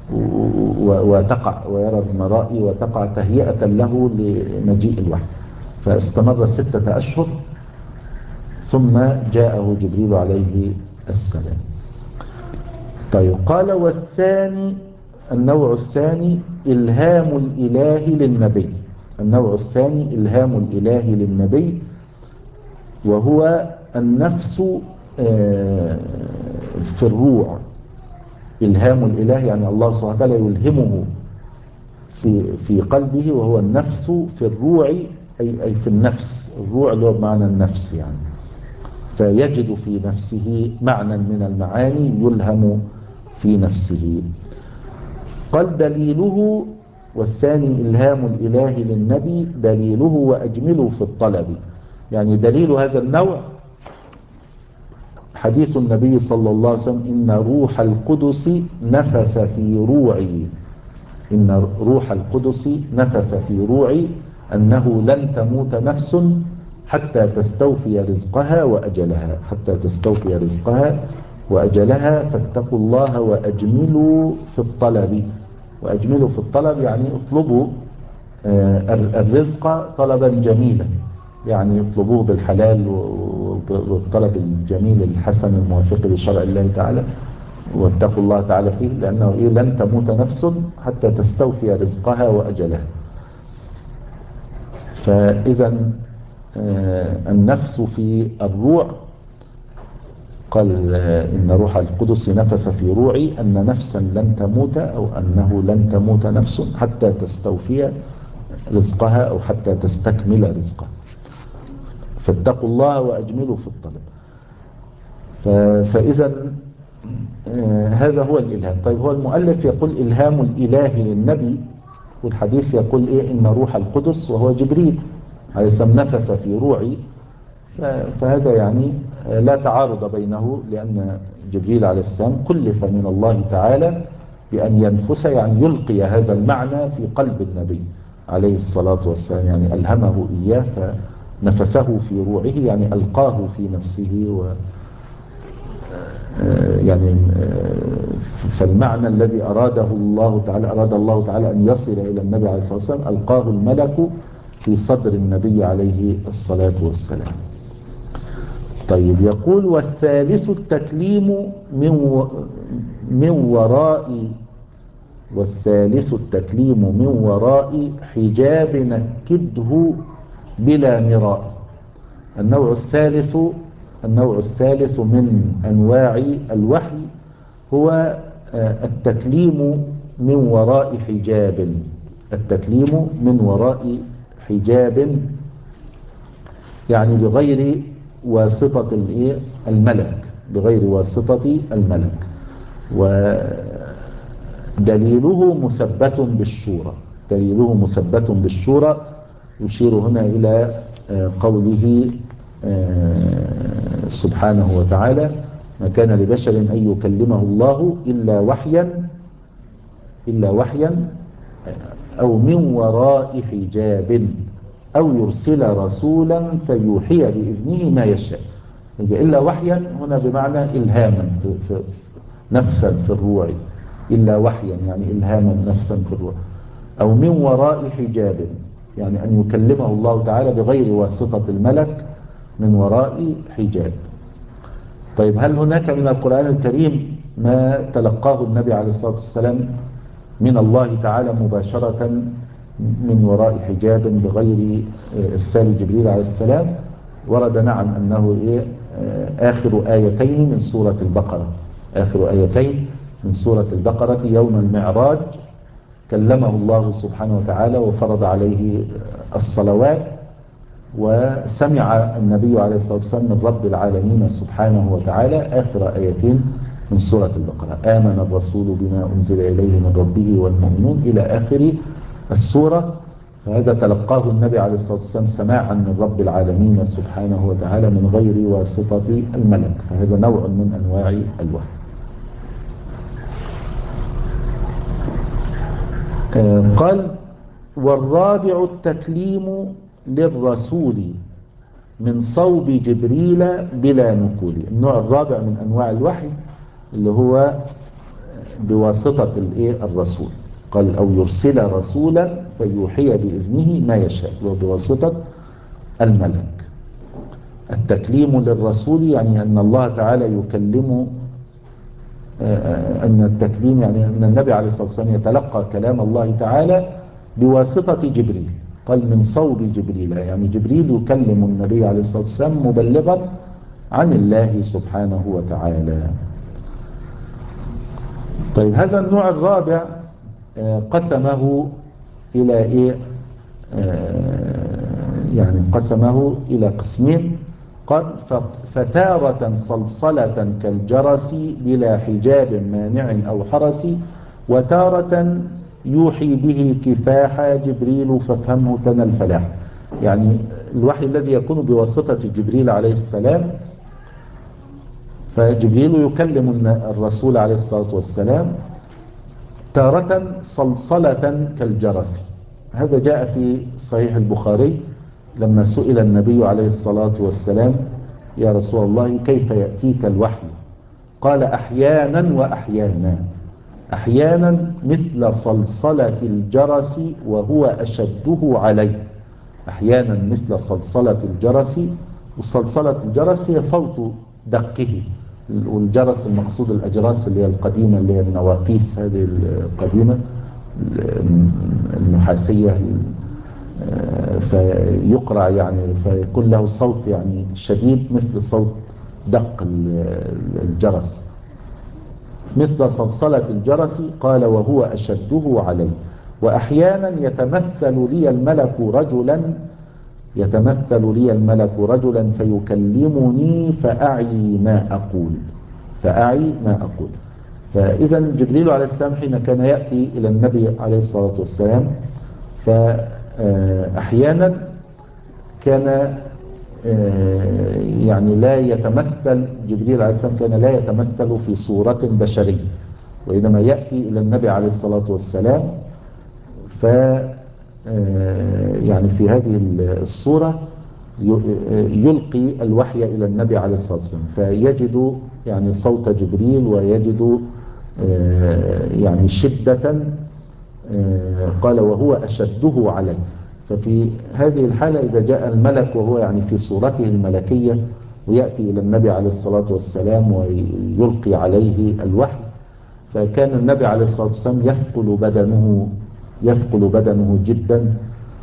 وتقع، ويرى المرائي وتقع تهيئة له لمجيء الوحي. فاستمر 6 أشهر ثم جاءه جبريل عليه السلام. طيب، قال: والثاني، النوع الثاني إلهام الإله للنبي. النوع الثاني إلهام الإله للنبي، وهو النفث في الروع. إلهام الإله يعني الله سبحانه وتعالى يلهمه في قلبه، وهو النفث في الروع أي في النفس. الروع اللي هو بمعنى النفس يعني، فيجد في نفسه معنى من المعاني يلهم في نفسه. قال: دليله، والثاني إلهام الإله للنبي، دليله وأجمله في الطلب. يعني دليل هذا النوع حديث النبي صلى الله عليه وسلم: إن روح القدس نفث في روعي، إن روح القدس نفث في روعي أنه لن تموت نفس حتى تستوفي رزقها وأجلها، حتى تستوفي رزقها وأجلها، فاتقوا الله وأجملوا في الطلب. وأجملوا في الطلب يعني اطلبوا الرزق طلبا جميلا، يعني اطلبوه بالحلال والطلب الجميل الحسن الموافق لشرع الله تعالى، واتقوا الله تعالى فيه، لأنه لن تموت نفس حتى تستوفي رزقها وأجلها. فإذا النفس في الروع، قال: إن روح القدس نفث في روعي أن نفسا لن تموت، أو أنه لن تموت نفس حتى تستوفي رزقها أو حتى تستكمل رزقها. فاتقوا الله وأجملوا في الطلب. فإذا هذا هو الإلهام. طيب هو المؤلف يقول إلهام الإله للنبي، والحديث يقول إيه؟ إن روح القدس وهو جبريل عليه السلام نفث في روعي. فهذا يعني لا تعارض بينه، لأن جبريل عليه السلام كلف من الله تعالى بأن ينفث، يعني يلقي هذا المعنى في قلب النبي عليه الصلاة والسلام، يعني ألهمه إياه فنفثه في روعه، يعني ألقاه في نفسه يعني فالمعنى الذي أراد الله تعالى أن يصل إلى النبي عليه الصلاة والسلام ألقاه الملك في صدر النبي عليه الصلاة والسلام. طيب يقول والثالث التكليم من وراء حجاب نكده بلا مراء. النوع الثالث من أنواع الوحي هو التكليم من وراء حجاب. التكليم من وراء حجاب، يعني بغير واسطة الملك، بغير واسطة الملك. ودليله مثبت بالشورى، يشير هنا إلى قوله سبحانه وتعالى: ما كان لبشر أن يكلمه الله إلا وحيا أو من وراء حجاب أو يرسل رسولا فيوحي بإذنه ما يشاء. إلا وحيا هنا بمعنى إلهاما نفسا في الروع، إلا وحيا يعني إلهاما نفسا في الروع، أو من وراء حجاب يعني أن يكلمه الله تعالى بغير واسطة الملك، من وراء حجاب. طيب هل هناك من القرآن الكريم ما تلقاه النبي عليه الصلاة والسلام من الله تعالى مباشرة من وراء حجاب بغير إرسال جبريل عليه السلام؟ ورد نعم أنه آخر آيتين من سورة البقرة يوم المعراج كلمه الله سبحانه وتعالى وفرض عليه الصلوات، وسمع النبي عليه الصلاة والسلام من رب العالمين سبحانه وتعالى آخر آيتين من سورة البقرة: آمن الرسول بما أنزل إليه من ربه والمؤمنون إلى آخر السورة. فهذا تلقاه النبي عليه الصلاة والسلام سماعا من رب العالمين سبحانه وتعالى من غير واسطة الملك، فهذا نوع من أنواع الوحي. قال: والرابع التكليم للرسول من صوب جبريل بلا نكول. النوع الرابع من أنواع الوحي اللي هو بواسطة الرسول. قال: أو يرسل رسولا فيوحي بإذنه ما يشاء، وبواسطة الملك. التكليم للرسول يعني أن الله تعالى يكلم، أن التكليم يعني أن النبي عليه الصلاة والسلام يتلقى كلام الله تعالى بواسطة جبريل. قال: من صوب جبريل، يعني جبريل يكلم النبي عليه الصلاة والسلام مبلغا عن الله سبحانه وتعالى. طيب هذا النوع الرابع قسمه إلى يعني قسمه إلى قسمين. قال: فتارة صلصلة كالجرس بلا حجاب مانع أو حرس، وتارة يوحي به كفاح جبريل فافهمه تنى الفلاح. يعني الوحي الذي يكون بواسطة جبريل عليه السلام، فجبريل يكلم الرسول عليه الصلاة والسلام تارة صلصلة كالجرس. هذا جاء في صحيح البخاري لما سئل النبي عليه الصلاة والسلام: يا رسول الله كيف يأتيك الوحي؟ قال: أحيانا وأحيانا. أحيانا مثل صلصلة الجرس وهو أشده علي. أحيانا مثل صلصلة الجرس، وصلصلة الجرس هي صوت دقه، والجرس المقصود الأجراس اللي هي القديمة، اللي هي النواقيس هذه القديمة النحاسية، فيقرع يعني فيكون له صوت يعني شديد مثل صوت دق الجرس، مثل صلصلة الجرس. قال: وهو أشده علي. وأحيانا يتمثل لي الملك رجلا يتمثل لي الملك رجلا فيكلمني فأعي ما أقول، فأعي ما أقول. فإذا جبريل عليه السلام حين كان يأتي إلى النبي عليه الصلاة والسلام فأحيانا كان يعني لا يتمثل، جبريل عليه السلام كان لا يتمثل في صورة بشرية، وإنما يأتي إلى النبي عليه الصلاة والسلام ف يعني في هذه الصورة يلقي الوحي إلى النبي عليه الصلاة والسلام، فيجد يعني صوت جبريل ويجد يعني شدة، قال وهو أشده عليه. ففي هذه الحالة إذا جاء الملك وهو يعني في صورته الملكية ويأتي إلى النبي عليه الصلاة والسلام ويلقي عليه الوحي، فكان النبي عليه الصلاة والسلام يثقل بدنه جدا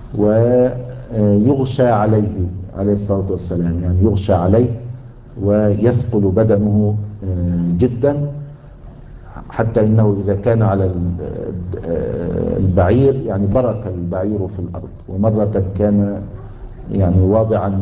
ويغشى عليه عليه الصلاة والسلام، يعني يغشى عليه ويثقل بدنه جدا، حتى إنه إذا كان على البعير يعني برك البعير في الأرض، ومرة كان يعني واضعا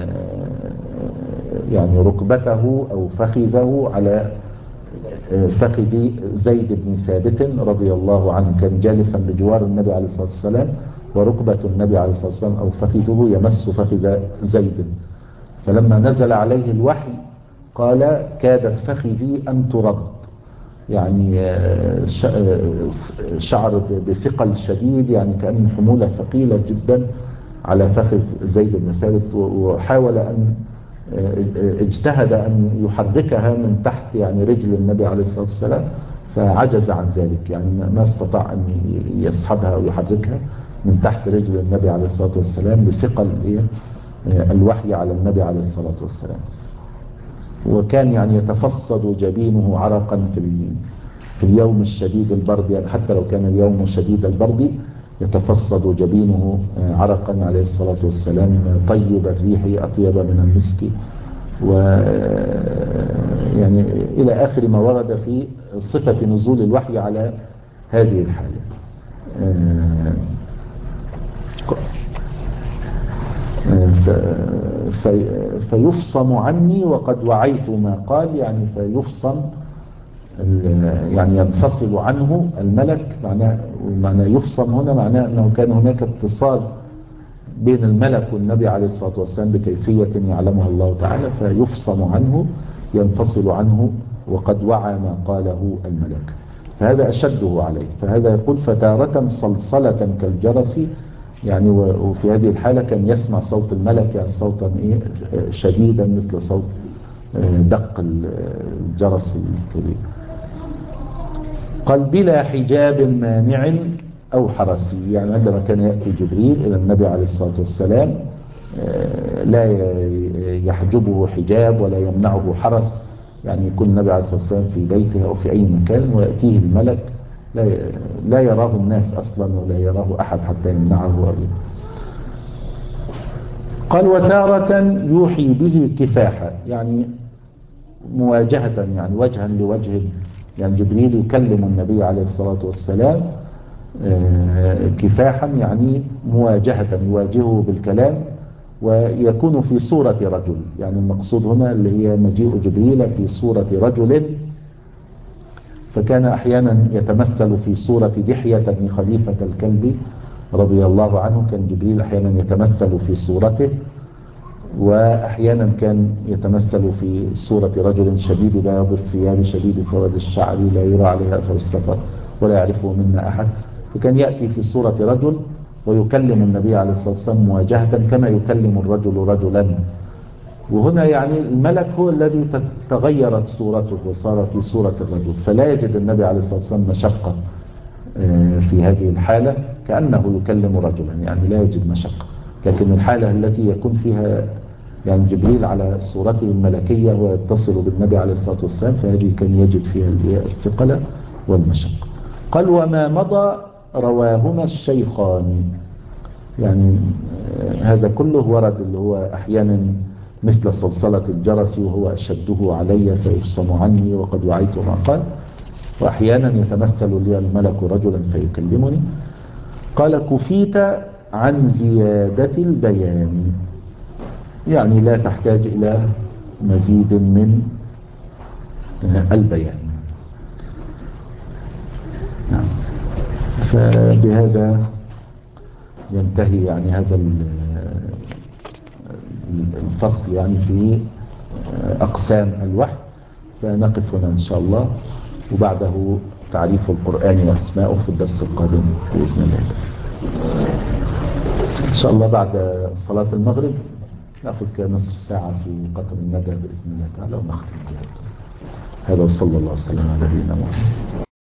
يعني ركبته أو فخذه على فخذ زيد بن ثابت رضي الله عنه، كان جالسا بجوار النبي عليه الصلاة والسلام وركبة النبي عليه الصلاة والسلام أو فخذه يمس فخذ زيد، فلما نزل عليه الوحي قال كادت فخذي أن ترد، يعني شعر بثقل شديد، يعني كأن حمولة ثقيلة جدا على فخذ زيد بن ثابت، وحاول أن اجتهد أن يحركها من تحت يعني رجل النبي عليه الصلاة والسلام، فعجز عن ذلك، يعني ما استطاع أن يسحبها أو يحركها من تحت رجل النبي عليه الصلاة والسلام لثقل الوحي على النبي عليه الصلاة والسلام. وكان يعني يتفصد جبينه عرقا في اليوم الشديد البرد، يعني حتى لو كان اليوم شديد البرد يتفصد جبينه عرقا عليه الصلاة والسلام، طيب الريح أطيب من المسك، يعني إلى آخر ما ورد في صفة نزول الوحي على هذه الحالة. فيفصم عني وقد وعيت ما قال، يعني فيفصم يعني ينفصل عنه الملك، معناه يفصم هنا معناه أنه كان هناك اتصال بين الملك والنبي عليه الصلاة والسلام بكيفية يعلمها الله تعالى، فيفصم عنه ينفصل عنه وقد وعى ما قاله الملك، فهذا أشده عليه. فهذا يقول فتارة صلصلة كالجرس، يعني وفي هذه الحالة كان يسمع صوت الملك يعني صوتا شديدا مثل صوت دق الجرس الكبير. قال بلا حجاب مانع أو حرسي، يعني عندما كان يأتي جبريل إلى النبي عليه الصلاة والسلام لا يحجبه حجاب ولا يمنعه حرس، يعني يكون النبي عليه الصلاة والسلام في بيته أو في أي مكان ويأتيه الملك لا يراه الناس أصلا ولا يراه أحد حتى يمنعه. قال وتارة يوحي به كفاحا، يعني مواجهة، يعني وجها لوجه، يعني جبريل يكلم النبي عليه الصلاة والسلام كفاحا يعني مواجهة، يواجهه بالكلام ويكون في صورة رجل، يعني المقصود هنا اللي هي مجيء جبريل في صورة رجل، فكان أحيانا يتمثل في صورة دحية بن خليفة الكلب رضي الله عنه، كان جبريل أحيانا يتمثل في صورته، وأحيانا كان يتمثل في صورة رجل شديد بياض الثياب شديد سواد الشعر لا يرى عليه أثر السفر ولا يعرفه منا أحد، فكان يأتي في صورة رجل ويكلم النبي عليه الصلاة والسلام مواجهة كما يكلم الرجل رجلا. وهنا يعني الملك هو الذي تغيرت صورته وصار في صورة الرجل، فلا يجد النبي عليه الصلاة والسلام مشقة في هذه الحالة كأنه يكلم رجلا، يعني لا يجد مشقة. لكن الحالة التي يكون فيها يعني جبريل على صورته الملكية ويتصل بالنبي عليه الصلاة والسلام، فهذه كان يجد فيها الثقل والمشقة. قال وما مضى رواهما الشيخان، يعني هذا كله ورد، اللي هو أحيانا مثل صلصلة الجرس وهو أشده علي فيفصم عني وقد وعيت ما قال، وأحيانا يتمثل لي الملك رجلا فيكلمني. قال كفيت عن زيادة البيان، يعني لا تحتاج إلى مزيد من البيان. نعم. فبهذا ينتهي يعني هذا الفصل يعني في أقسام الوحي، فنقف هنا إن شاء الله، وبعده تعريف القرآن وأسماؤه في الدرس القادم بإذن الله. إن شاء الله بعد صلاة المغرب نأخذ كنصف ساعة في قطر الندى بإذن الله تعالى ونختم بهذا. هذا وصلى الله وسلم على نبينا محمد.